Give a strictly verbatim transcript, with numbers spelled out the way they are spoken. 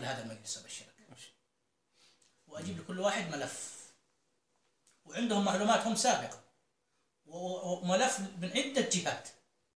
لهذا المجلس ابشرك، واجيب لكل واحد ملف، وعندهم معلوماتهم سابقه، وملف من عده جهات،